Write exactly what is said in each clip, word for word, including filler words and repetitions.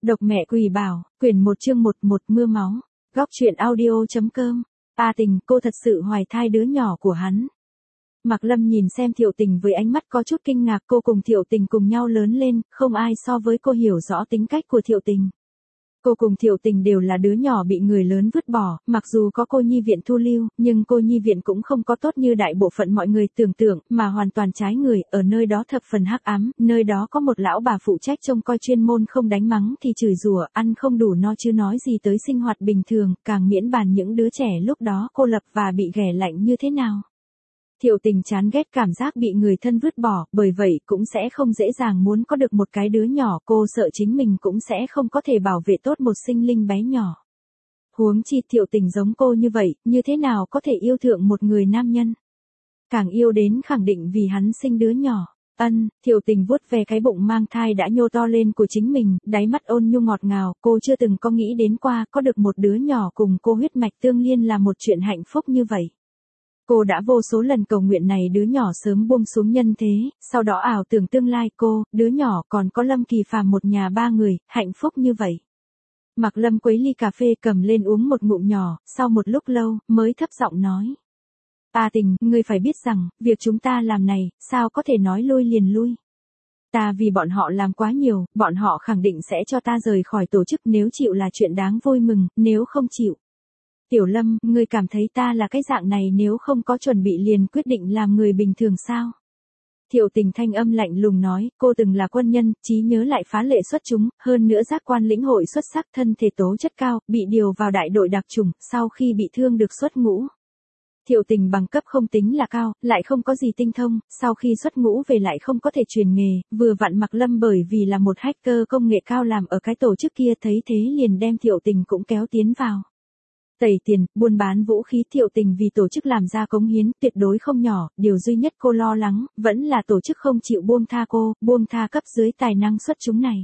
Độc mẹ Quỷ Bảo, quyển một chương một một mưa máu. Góc truyện audio.com. A Tình, cô thật sự hoài thai đứa nhỏ của hắn. Mạc Lâm nhìn xem Thiệu Tình với ánh mắt có chút kinh ngạc, cô cùng Thiệu Tình cùng nhau lớn lên, không ai so với cô hiểu rõ tính cách của Thiệu Tình. Cô cùng Thiệu Tình đều là đứa nhỏ bị người lớn vứt bỏ, mặc dù có cô nhi viện thu lưu, nhưng cô nhi viện cũng không có tốt như đại bộ phận mọi người tưởng tượng, mà hoàn toàn trái người, ở nơi đó thập phần hắc ám, nơi đó có một lão bà phụ trách trông coi chuyên môn không đánh mắng thì chửi rủa, ăn không đủ no chứ nói gì tới sinh hoạt bình thường, càng miễn bàn những đứa trẻ lúc đó cô lập và bị ghẻ lạnh như thế nào. Thiệu Tình chán ghét cảm giác bị người thân vứt bỏ, bởi vậy cũng sẽ không dễ dàng muốn có được một cái đứa nhỏ, cô sợ chính mình cũng sẽ không có thể bảo vệ tốt một sinh linh bé nhỏ. Huống chi Thiệu Tình giống cô như vậy, như thế nào có thể yêu thương một người nam nhân. Càng yêu đến khẳng định vì hắn sinh đứa nhỏ. Ân, Thiệu Tình vuốt về cái bụng mang thai đã nhô to lên của chính mình, đáy mắt ôn nhu ngọt ngào, cô chưa từng có nghĩ đến qua có được một đứa nhỏ cùng cô huyết mạch tương liên là một chuyện hạnh phúc như vậy. Cô đã vô số lần cầu nguyện này đứa nhỏ sớm buông xuống nhân thế, sau đó ảo tưởng tương lai cô, đứa nhỏ còn có Lâm Kỳ Phàm một nhà ba người, hạnh phúc như vậy. Mạc Lâm quấy ly cà phê cầm lên uống một ngụm nhỏ, sau một lúc lâu, mới thấp giọng nói. A Tình, ngươi phải biết rằng, việc chúng ta làm này, sao có thể nói lui liền lui. Ta vì bọn họ làm quá nhiều, bọn họ khẳng định sẽ cho ta rời khỏi tổ chức nếu chịu là chuyện đáng vui mừng, nếu không chịu. Tiểu Lâm, ngươi cảm thấy ta là cái dạng này nếu không có chuẩn bị liền quyết định làm người bình thường sao? Thiệu Tình thanh âm lạnh lùng nói, cô từng là quân nhân, trí nhớ lại phá lệ xuất chúng, hơn nữa giác quan lĩnh hội xuất sắc, thân thể tố chất cao, bị điều vào đại đội đặc chủng, sau khi bị thương được xuất ngũ. Thiệu Tình bằng cấp không tính là cao, lại không có gì tinh thông, sau khi xuất ngũ về lại không có thể truyền nghề, vừa vặn Mạc Lâm bởi vì là một hacker công nghệ cao làm ở cái tổ chức kia thấy thế liền đem Thiệu Tình cũng kéo tiến vào. Tẩy tiền, buôn bán vũ khí. Thiệu Tình vì tổ chức làm ra cống hiến tuyệt đối không nhỏ, điều duy nhất cô lo lắng, vẫn là tổ chức không chịu buông tha cô, buông tha cấp dưới tài năng xuất chúng này.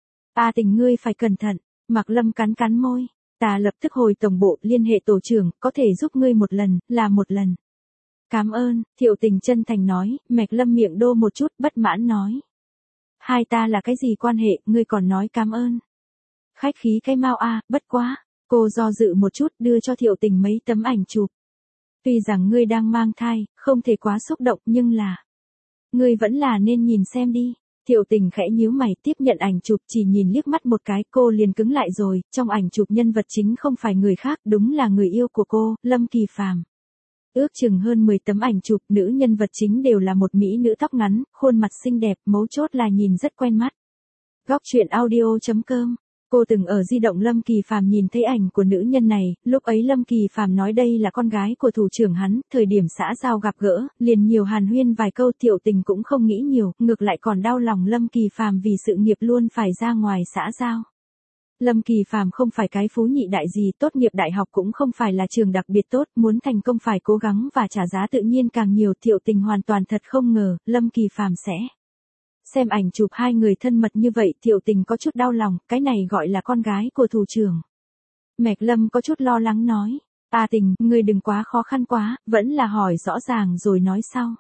A Tình, ngươi phải cẩn thận. Mạc Lâm cắn cắn môi. Ta lập tức hồi tổng bộ liên hệ tổ trưởng, có thể giúp ngươi một lần, là một lần. Cảm ơn, Thiệu Tình chân thành nói. Mạc Lâm miệng đô một chút, bất mãn nói. Hai ta là cái gì quan hệ, ngươi còn nói cảm ơn. Khách khí cái mau a, bất quá. Cô do dự một chút đưa cho Thiệu Tình mấy tấm ảnh chụp. Tuy rằng ngươi đang mang thai, không thể quá xúc động nhưng là. Ngươi vẫn là nên nhìn xem đi. Thiệu Tình khẽ nhíu mày tiếp nhận ảnh chụp chỉ nhìn liếc mắt một cái cô liền cứng lại rồi. Trong ảnh chụp nhân vật chính không phải người khác đúng là người yêu của cô, Lâm Kỳ Phàm. Ước chừng hơn mười tấm ảnh chụp nữ nhân vật chính đều là một mỹ nữ tóc ngắn, khuôn mặt xinh đẹp, mấu chốt là nhìn rất quen mắt. Góc truyện audio.com. Cô từng ở di động Lâm Kỳ Phàm nhìn thấy ảnh của nữ nhân này, lúc ấy Lâm Kỳ Phàm nói đây là con gái của thủ trưởng hắn, thời điểm xã giao gặp gỡ, liền nhiều hàn huyên vài câu. Thiệu Tình cũng không nghĩ nhiều, ngược lại còn đau lòng Lâm Kỳ Phàm vì sự nghiệp luôn phải ra ngoài xã giao. Lâm Kỳ Phàm không phải cái phú nhị đại gì, tốt nghiệp đại học cũng không phải là trường đặc biệt tốt, muốn thành công phải cố gắng và trả giá tự nhiên càng nhiều. Thiệu Tình hoàn toàn thật không ngờ, Lâm Kỳ Phàm sẽ... Xem ảnh chụp hai người thân mật như vậy, Thiệu Tình có chút đau lòng, cái này gọi là con gái của thủ trưởng. Mạc Lâm có chút lo lắng nói, A Tình, ngươi đừng quá khó khăn quá, vẫn là hỏi rõ ràng rồi nói sau.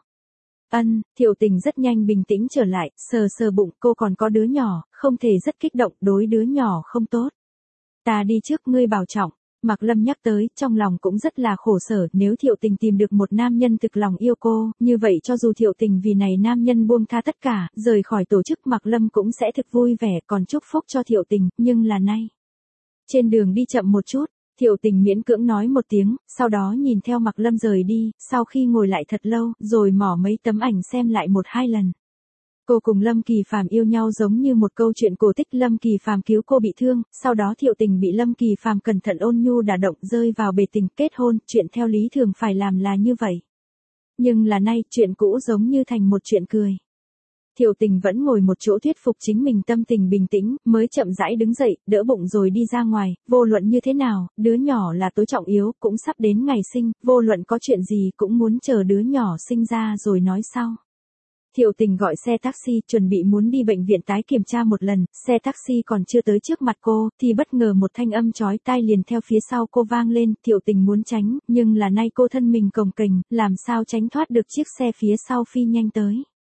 Ân, Thiệu Tình rất nhanh bình tĩnh trở lại, sờ sờ bụng, cô còn có đứa nhỏ, không thể rất kích động, đối đứa nhỏ không tốt. Ta đi trước, ngươi bảo trọng. Mạc Lâm nhắc tới, trong lòng cũng rất là khổ sở, nếu Thiệu Tình tìm được một nam nhân thực lòng yêu cô, như vậy cho dù Thiệu Tình vì này nam nhân buông tha tất cả, rời khỏi tổ chức, Mạc Lâm cũng sẽ thực vui vẻ, còn chúc phúc cho Thiệu Tình, nhưng là nay. Trên đường đi chậm một chút, Thiệu Tình miễn cưỡng nói một tiếng, sau đó nhìn theo Mạc Lâm rời đi, sau khi ngồi lại thật lâu, rồi mỏ mấy tấm ảnh xem lại một hai lần. Cô cùng Lâm Kỳ Phàm yêu nhau giống như một câu chuyện cổ tích. Lâm Kỳ Phàm cứu cô bị thương, sau đó Thiệu Tình bị Lâm Kỳ Phàm cẩn thận ôn nhu đả động rơi vào bể tình kết hôn, chuyện theo lý thường phải làm là như vậy. Nhưng là nay, chuyện cũ giống như thành một chuyện cười. Thiệu Tình vẫn ngồi một chỗ thuyết phục chính mình tâm tình bình tĩnh, mới chậm rãi đứng dậy, đỡ bụng rồi đi ra ngoài, vô luận như thế nào, đứa nhỏ là tối trọng yếu, cũng sắp đến ngày sinh, vô luận có chuyện gì cũng muốn chờ đứa nhỏ sinh ra rồi nói sau. Thiệu Tình gọi xe taxi, chuẩn bị muốn đi bệnh viện tái kiểm tra một lần, xe taxi còn chưa tới trước mặt cô, thì bất ngờ một thanh âm chói tai liền theo phía sau cô vang lên. Thiệu Tình muốn tránh, nhưng là nay cô thân mình cồng kềnh, làm sao tránh thoát được chiếc xe phía sau phi nhanh tới.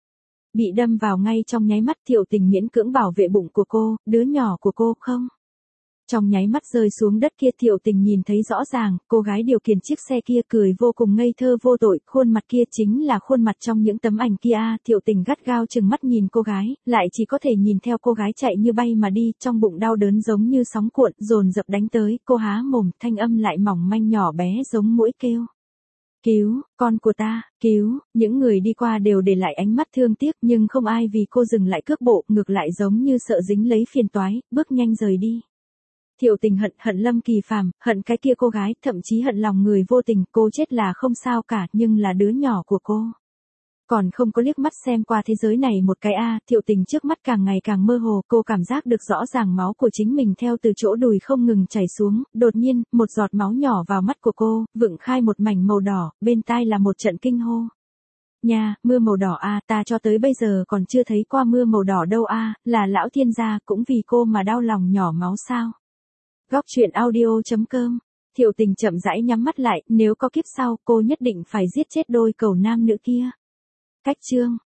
Bị đâm vào ngay trong nháy mắt Thiệu Tình miễn cưỡng bảo vệ bụng của cô, đứa nhỏ của cô không. Trong nháy mắt rơi xuống đất kia Thiệu Tình nhìn thấy rõ ràng, cô gái điều khiển chiếc xe kia cười vô cùng ngây thơ vô tội, khuôn mặt kia chính là khuôn mặt trong những tấm ảnh kia. À, Thiệu Tình gắt gao chừng mắt nhìn cô gái, lại chỉ có thể nhìn theo cô gái chạy như bay mà đi, trong bụng đau đớn giống như sóng cuộn, dồn dập đánh tới, cô há mồm, thanh âm lại mỏng manh nhỏ bé giống muỗi kêu. Cứu, con của ta, cứu, những người đi qua đều để lại ánh mắt thương tiếc nhưng không ai vì cô dừng lại cước bộ, ngược lại giống như sợ dính lấy phiền toái, bước nhanh rời đi. Thiệu Tình hận, hận Lâm Kỳ Phàm, hận cái kia cô gái, thậm chí hận lòng người vô tình, cô chết là không sao cả, nhưng là đứa nhỏ của cô. Còn không có liếc mắt xem qua thế giới này một cái a, à, Thiệu Tình trước mắt càng ngày càng mơ hồ, cô cảm giác được rõ ràng máu của chính mình theo từ chỗ đùi không ngừng chảy xuống, đột nhiên, một giọt máu nhỏ vào mắt của cô, vựng khai một mảnh màu đỏ, bên tai là một trận kinh hô. Nha, mưa màu đỏ a, à, ta cho tới bây giờ còn chưa thấy qua mưa màu đỏ đâu a, à, là lão thiên gia cũng vì cô mà đau lòng nhỏ máu sao. Góc truyện audio chấm com. Thiệu Tình chậm rãi nhắm mắt lại, nếu có kiếp sau, cô nhất định phải giết chết đôi cẩu nam nữ kia. Cách chương